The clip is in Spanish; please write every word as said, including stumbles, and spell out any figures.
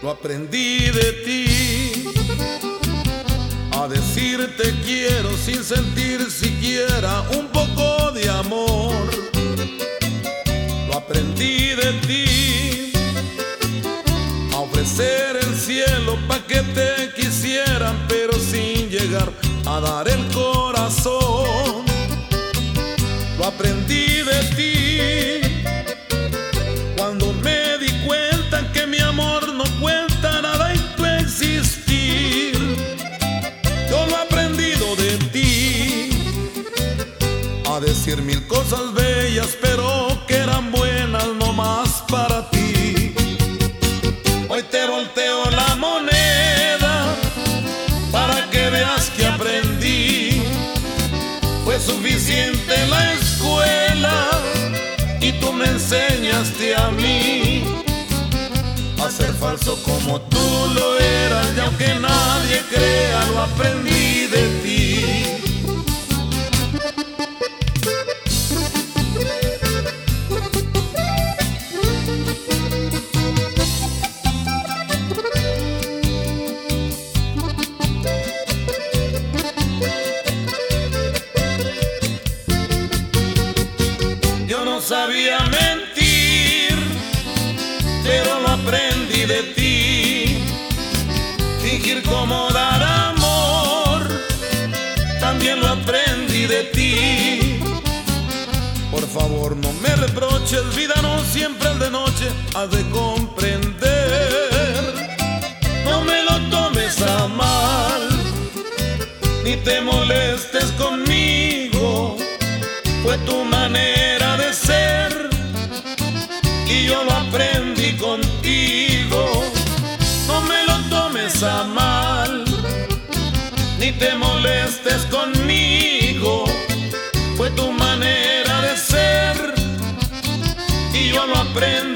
Lo aprendí de ti, a decirte quiero sin sentir siquiera un poco de amor. Lo aprendí de ti, a ofrecer el cielo pa' que te quisieran, pero sin llegar a dar el corazón. Lo aprendí de ti, cuando me di cuenta que mi amor no cuenta nada en tu existir. Yo lo he aprendido de ti, a decir mil cosas bellas, pero que eran buenas nomás para ti. Hoy te volteo la moneda para que veas que aprendí. Fue suficiente la escuela y tú me enseñaste a mí a ser falso como tú lo eras, y aunque nadie crea, lo aprendí de ti. Yo no sabía mentir, pero lo aprendí de ti. Fingir como dar amor, también lo aprendí de ti. Por favor no me reproches, vida, no siempre es de noche, has de comprender. No me lo tomes a mal, ni te molestes conmigo. Fue tu manera de ser y yo lo aprendí contigo. No me lo tomes a mal, ni te molestes conmigo. Fue tu manera de ser y yo lo aprendí